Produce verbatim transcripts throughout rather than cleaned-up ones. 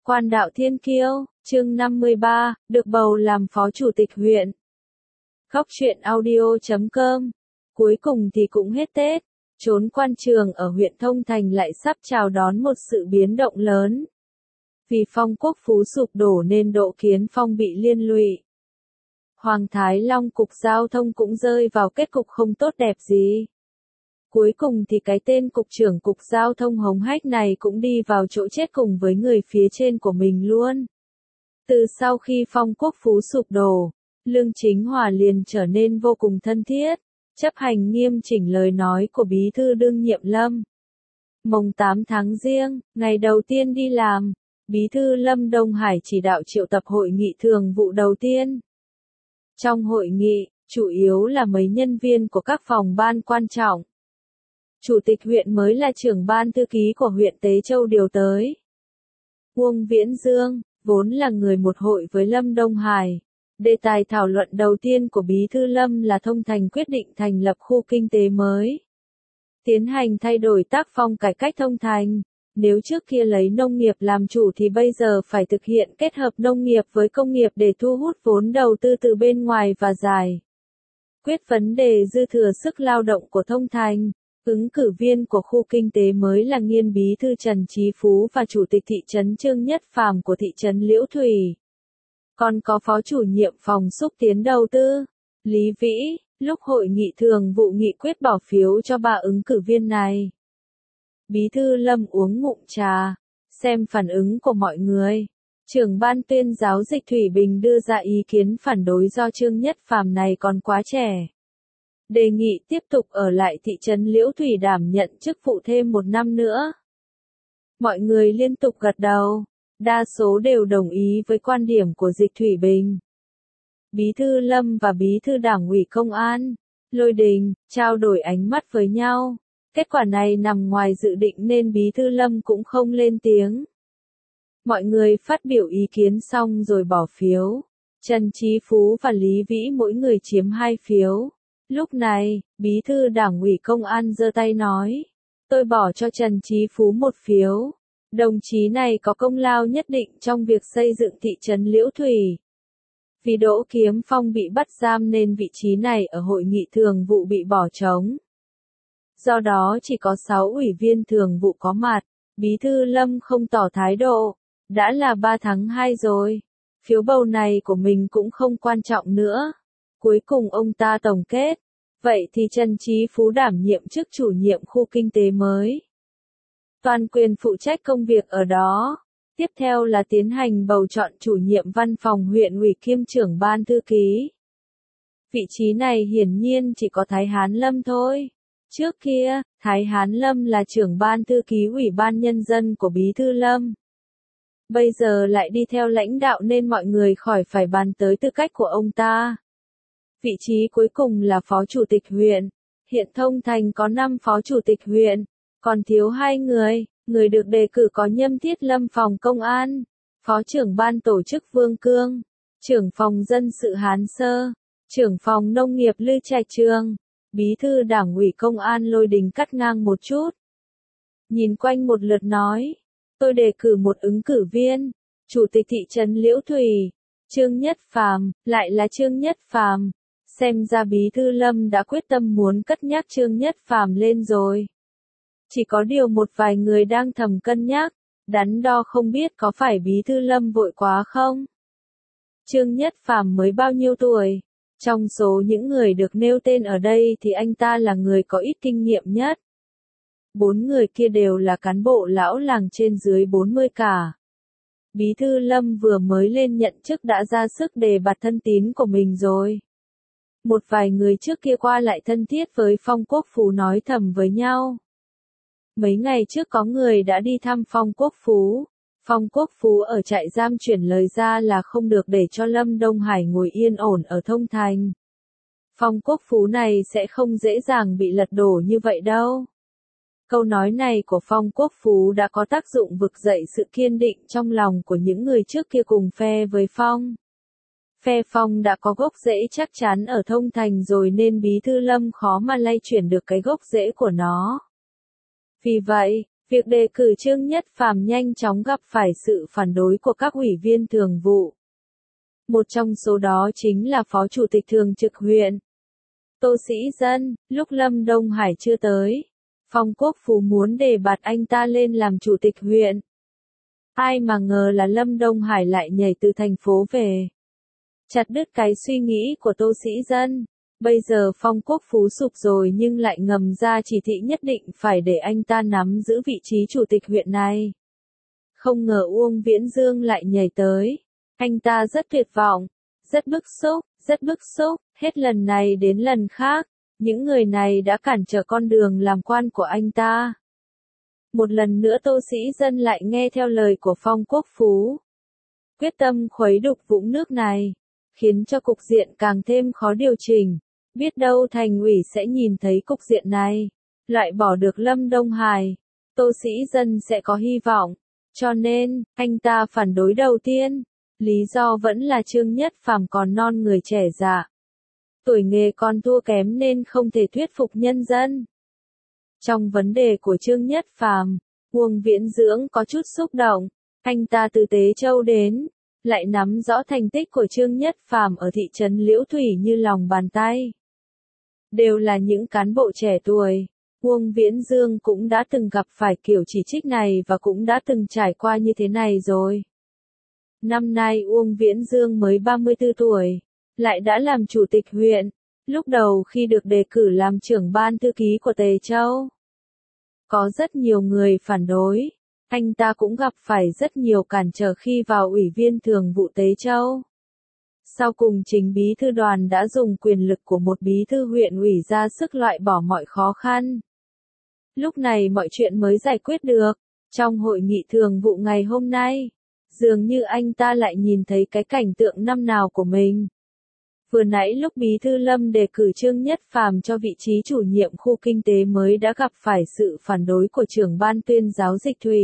Quan đạo thiên kiêu, chương năm mươi ba, được bầu làm phó chủ tịch huyện. Góc truyện audio chấm com. Cuối cùng thì cũng hết Tết, trốn quan trường ở huyện Thông Thành lại sắp chào đón một sự biến động lớn. Vì Phong Quốc Phú sụp đổ nên Đỗ Kiến Phong bị liên lụy. Hoàng Thái Long cục giao thông cũng rơi vào kết cục không tốt đẹp gì. Cuối cùng thì cái tên cục trưởng cục giao thông hống hách này cũng đi vào chỗ chết cùng với người phía trên của mình luôn. Từ sau khi Phong Quốc Phú sụp đổ, Lương Chính Hòa liền trở nên vô cùng thân thiết, chấp hành nghiêm chỉnh lời nói của bí thư đương nhiệm Lâm. Mồng tám tháng Giêng, ngày đầu tiên đi làm, bí thư Lâm Đông Hải chỉ đạo triệu tập hội nghị thường vụ đầu tiên. Trong hội nghị, chủ yếu là mấy nhân viên của các phòng ban quan trọng. Chủ tịch huyện mới là trưởng ban thư ký của huyện Tế Châu điều tới. Uông Viễn Dương, vốn là người một hội với Lâm Đông Hải. Đề tài thảo luận đầu tiên của bí thư Lâm là Thông Thành quyết định thành lập khu kinh tế mới. Tiến hành thay đổi tác phong cải cách Thông Thành. Nếu trước kia lấy nông nghiệp làm chủ thì bây giờ phải thực hiện kết hợp nông nghiệp với công nghiệp để thu hút vốn đầu tư từ bên ngoài và giải quyết vấn đề dư thừa sức lao động của Thông Thành. Ứng cử viên của khu kinh tế mới là nguyên bí thư Trần Chí Phú và chủ tịch thị trấn Trương Nhất Phàm của thị trấn Liễu Thủy. Còn có phó chủ nhiệm phòng xúc tiến đầu tư, Lý Vĩ, lúc hội nghị thường vụ nghị quyết bỏ phiếu cho ba ứng cử viên này. Bí thư Lâm uống ngụm trà, xem phản ứng của mọi người. Trưởng ban tuyên giáo Dịch Thủy Bình đưa ra ý kiến phản đối do Trương Nhất Phàm này còn quá trẻ. Đề nghị tiếp tục ở lại thị trấn Liễu Thủy đảm nhận chức vụ thêm một năm nữa. Mọi người liên tục gật đầu, đa số đều đồng ý với quan điểm của Dịch Thủy Bình. Bí thư Lâm và bí thư Đảng ủy Công an, Lôi Đình, trao đổi ánh mắt với nhau. Kết quả này nằm ngoài dự định nên bí thư Lâm cũng không lên tiếng. Mọi người phát biểu ý kiến xong rồi bỏ phiếu. Trần Chí Phú và Lý Vĩ mỗi người chiếm hai phiếu. Lúc này, bí thư Đảng ủy Công an giơ tay nói, tôi bỏ cho Trần Chí Phú một phiếu. Đồng chí này có công lao nhất định trong việc xây dựng thị trấn Liễu Thủy. Vì Đỗ Kiến Phong bị bắt giam nên vị trí này ở hội nghị thường vụ bị bỏ trống. Do đó chỉ có sáu ủy viên thường vụ có mặt, bí thư Lâm không tỏ thái độ, đã là ba tháng hai rồi. Phiếu bầu này của mình cũng không quan trọng nữa. Cuối cùng ông ta tổng kết, vậy thì Trần Chí Phú đảm nhiệm chức chủ nhiệm khu kinh tế mới. Toàn quyền phụ trách công việc ở đó. Tiếp theo là tiến hành bầu chọn chủ nhiệm văn phòng huyện ủy kiêm trưởng ban thư ký. Vị trí này hiển nhiên chỉ có Thái Hán Lâm thôi. Trước kia, Thái Hán Lâm là trưởng ban thư ký ủy ban nhân dân của bí thư Lâm. Bây giờ lại đi theo lãnh đạo nên mọi người khỏi phải bàn tới tư cách của ông ta. Vị trí cuối cùng là phó chủ tịch huyện. Hiện Thông Thành có năm phó chủ tịch huyện, còn thiếu hai người. Người được đề cử có Nhâm Thiết Lâm phòng công an, phó trưởng ban tổ chức Vương Cương, trưởng phòng dân sự Hán Sơ, trưởng phòng nông nghiệp Lư Trạch Trường. Bí thư Đảng ủy Công an Lôi Đình cắt ngang một chút. Nhìn quanh một lượt nói, tôi đề cử một ứng cử viên, chủ tịch thị trấn Liễu Thủy, Trương Nhất Phàm, lại là Trương Nhất Phàm. Xem ra bí thư Lâm đã quyết tâm muốn cất nhắc Trương Nhất Phàm lên rồi. Chỉ có điều một vài người đang thầm cân nhắc, đắn đo không biết có phải bí thư Lâm vội quá không. Trương Nhất Phàm mới bao nhiêu tuổi? Trong số những người được nêu tên ở đây thì anh ta là người có ít kinh nghiệm nhất. Bốn người kia đều là cán bộ lão làng trên dưới bốn mươi cả. Bí thư Lâm vừa mới lên nhận chức đã ra sức đề bạt thân tín của mình rồi. Một vài người trước kia qua lại thân thiết với Phong Quốc Phú nói thầm với nhau. Mấy ngày trước có người đã đi thăm Phong Quốc Phú. Phong Quốc Phú ở trại giam chuyển lời ra là không được để cho Lâm Đông Hải ngồi yên ổn ở Thông Thành. Phong Quốc Phú này sẽ không dễ dàng bị lật đổ như vậy đâu. Câu nói này của Phong Quốc Phú đã có tác dụng vực dậy sự kiên định trong lòng của những người trước kia cùng phe với Phong. Phe Phong đã có gốc rễ chắc chắn ở Thông Thành rồi nên bí thư Lâm khó mà lay chuyển được cái gốc rễ của nó. Vì vậy, Việc đề cử Trương Nhất Phàm nhanh chóng gặp phải sự phản đối của các ủy viên thường vụ. Một trong số đó chính là Phó Chủ tịch Thường trực huyện, Tô Sĩ Dân. Lúc Lâm Đông Hải chưa tới, Phong Quốc Phú muốn đề bạt anh ta lên làm chủ tịch huyện. Ai mà ngờ là Lâm Đông Hải lại nhảy từ thành phố về, chặt đứt cái suy nghĩ của Tô Sĩ Dân. Bây giờ Phong Quốc Phú sụp rồi nhưng lại ngầm ra chỉ thị nhất định phải để anh ta nắm giữ vị trí chủ tịch huyện này. Không ngờ Uông Viễn Dương lại nhảy tới. Anh ta rất tuyệt vọng, rất bức xúc, rất bức xúc, hết lần này đến lần khác, những người này đã cản trở con đường làm quan của anh ta. Một lần nữa Tô Sĩ Dân lại nghe theo lời của Phong Quốc Phú, quyết tâm khuấy đục vũng nước này, khiến cho cục diện càng thêm khó điều chỉnh. Biết đâu thành ủy sẽ nhìn thấy cục diện này, loại bỏ được Lâm Đông Hải, Tô Sĩ Dân sẽ có hy vọng. Cho nên, anh ta phản đối đầu tiên. Lý do vẫn là Trương Nhất Phàm còn non người trẻ dạ. Tuổi nghề còn thua kém nên không thể thuyết phục nhân dân. Trong vấn đề của Trương Nhất Phàm, Uông Viễn Dưỡng có chút xúc động. Anh ta từ Tế Châu đến, lại nắm rõ thành tích của Trương Nhất Phàm ở thị trấn Liễu Thủy như lòng bàn tay. Đều là những cán bộ trẻ tuổi. Uông Viễn Dương cũng đã từng gặp phải kiểu chỉ trích này và cũng đã từng trải qua như thế này rồi. Năm nay Uông Viễn Dương mới ba mươi tư tuổi, lại đã làm chủ tịch huyện. Lúc đầu khi được đề cử làm trưởng ban thư ký của Tế Châu, có rất nhiều người phản đối. Anh ta cũng gặp phải rất nhiều cản trở khi vào ủy viên thường vụ Tế Châu. Sau cùng chính bí thư đoàn đã dùng quyền lực của một bí thư huyện ủy ra sức loại bỏ mọi khó khăn. Lúc này mọi chuyện mới giải quyết được. Trong hội nghị thường vụ ngày hôm nay, dường như anh ta lại nhìn thấy cái cảnh tượng năm nào của mình. Vừa nãy lúc bí thư Lâm đề cử Trương Nhất Phàm cho vị trí chủ nhiệm khu kinh tế mới đã gặp phải sự phản đối của trưởng ban tuyên giáo Dịch Thủy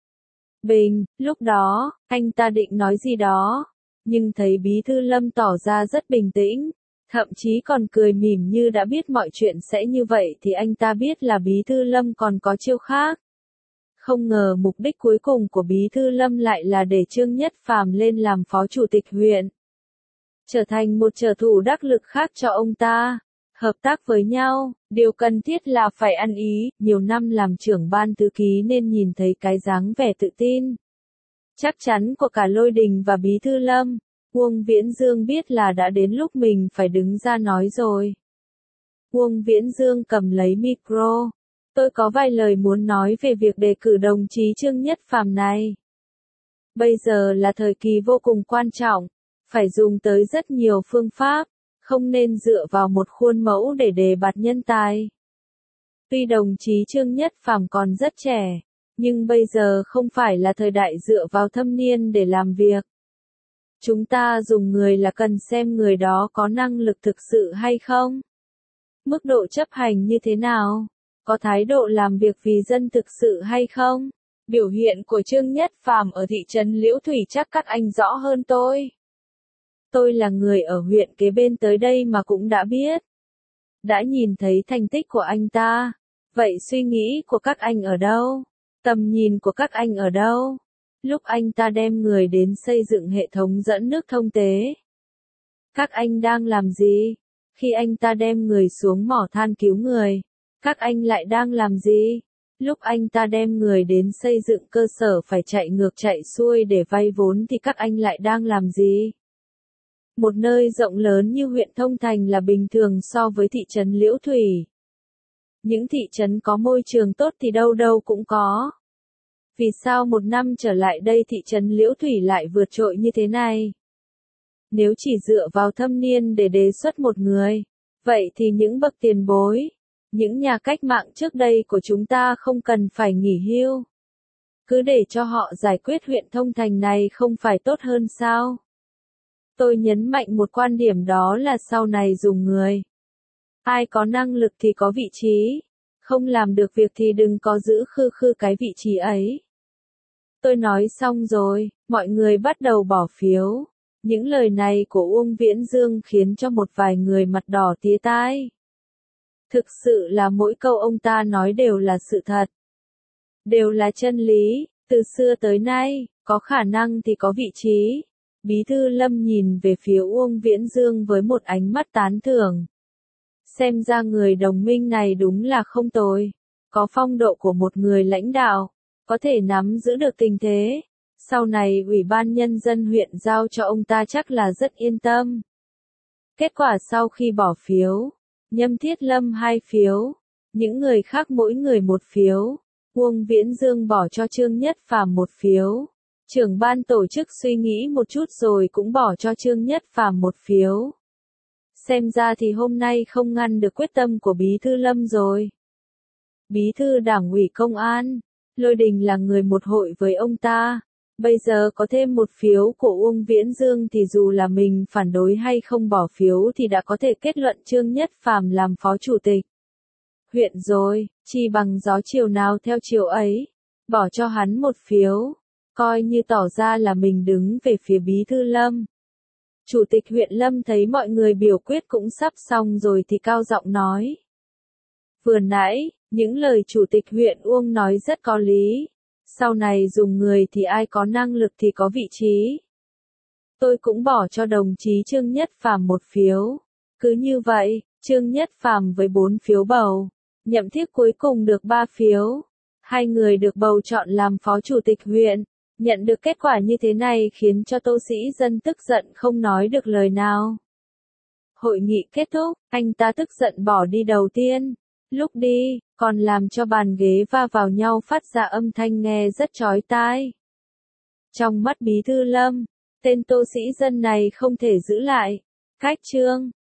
Bình. Lúc đó, anh ta định nói gì đó, nhưng thấy bí thư Lâm tỏ ra rất bình tĩnh, thậm chí còn cười mỉm như đã biết mọi chuyện sẽ như vậy thì anh ta biết là bí thư Lâm còn có chiêu khác. Không ngờ mục đích cuối cùng của bí thư Lâm lại là để Trương Nhất Phàm lên làm phó chủ tịch huyện, trở thành một trợ thủ đắc lực khác cho ông ta. Hợp tác với nhau, điều cần thiết là phải ăn ý. Nhiều năm làm trưởng ban thư ký nên nhìn thấy cái dáng vẻ tự tin, chắc chắn của cả Lôi Đình và bí thư Lâm. Uông Viễn Dương biết là đã đến lúc mình phải đứng ra nói rồi. Uông Viễn Dương cầm lấy micro. Tôi có vài lời muốn nói về việc đề cử đồng chí Trương Nhất Phàm này. Bây giờ là thời kỳ vô cùng quan trọng, phải dùng tới rất nhiều phương pháp, không nên dựa vào một khuôn mẫu để đề bạt nhân tài. Tuy đồng chí Trương Nhất Phàm còn rất trẻ, nhưng bây giờ không phải là thời đại dựa vào thâm niên để làm việc. Chúng ta dùng người là cần xem người đó có năng lực thực sự hay không, mức độ chấp hành như thế nào, có thái độ làm việc vì dân thực sự hay không. Biểu hiện của Trương Nhất Phàm ở thị trấn Liễu Thủy chắc các anh rõ hơn tôi. Tôi là người ở huyện kế bên tới đây mà cũng đã biết. Đã nhìn thấy thành tích của anh ta. Vậy suy nghĩ của các anh ở đâu? Tầm nhìn của các anh ở đâu? Lúc anh ta đem người đến xây dựng hệ thống dẫn nước thông tế, các anh đang làm gì? Khi anh ta đem người xuống mỏ than cứu người, các anh lại đang làm gì? Lúc anh ta đem người đến xây dựng cơ sở phải chạy ngược chạy xuôi để vay vốn thì các anh lại đang làm gì? Một nơi rộng lớn như huyện Thông Thành là bình thường so với thị trấn Liễu Thủy. Những thị trấn có môi trường tốt thì đâu đâu cũng có. Vì sao một năm trở lại đây thị trấn Liễu Thủy lại vượt trội như thế này? Nếu chỉ dựa vào thâm niên để đề xuất một người, vậy thì những bậc tiền bối, những nhà cách mạng trước đây của chúng ta không cần phải nghỉ hưu. Cứ để cho họ giải quyết huyện Thông Thành này không phải tốt hơn sao? Tôi nhấn mạnh một quan điểm đó là sau này dùng người. Ai có năng lực thì có vị trí, không làm được việc thì đừng có giữ khư khư cái vị trí ấy. Tôi nói xong rồi, mọi người bắt đầu bỏ phiếu. Những lời này của Uông Viễn Dương khiến cho một vài người mặt đỏ tía tai. Thực sự là mỗi câu ông ta nói đều là sự thật. đều là chân lý, từ xưa tới nay, có khả năng thì có vị trí. Bí thư Lâm nhìn về phía Uông Viễn Dương với một ánh mắt tán thưởng. Xem ra người đồng minh này đúng là không tồi, có phong độ của một người lãnh đạo, có thể nắm giữ được tình thế. Sau này Ủy ban Nhân dân huyện giao cho ông ta chắc là rất yên tâm. Kết quả sau khi bỏ phiếu, Nhâm Thiết Lâm hai phiếu, những người khác mỗi người một phiếu, Uông Viễn Dương bỏ cho Trương Nhất Phàm một phiếu. Trưởng ban tổ chức suy nghĩ một chút rồi cũng bỏ cho Trương Nhất Phàm một phiếu. Xem ra thì hôm nay không ngăn được quyết tâm của Bí thư Lâm rồi. Bí thư Đảng ủy Công an, Lôi Đình là người một hội với ông ta. Bây giờ có thêm một phiếu của Uông Viễn Dương thì dù là mình phản đối hay không bỏ phiếu thì đã có thể kết luận Trương Nhất Phàm làm phó chủ tịch huyện rồi, chỉ bằng gió chiều nào theo chiều ấy, bỏ cho hắn một phiếu, coi như tỏ ra là mình đứng về phía Bí thư Lâm. Chủ tịch huyện Lâm thấy mọi người biểu quyết cũng sắp xong rồi thì cao giọng nói. Vừa nãy, những lời chủ tịch huyện Uông nói rất có lý. Sau này dùng người thì ai có năng lực thì có vị trí. Tôi cũng bỏ cho đồng chí Trương Nhất Phàm một phiếu. Cứ như vậy, Trương Nhất Phàm với bốn phiếu bầu, Nhậm Thiết cuối cùng được ba phiếu. Hai người được bầu chọn làm phó chủ tịch huyện. Nhận được kết quả như thế này khiến cho Tô Sĩ Dân tức giận không nói được lời nào. Hội nghị kết thúc, anh ta tức giận bỏ đi đầu tiên. Lúc đi, còn làm cho bàn ghế va vào nhau phát ra âm thanh nghe rất chói tai. Trong mắt Bí thư Lâm, tên Tô Sĩ Dân này không thể giữ lại. Cách Trương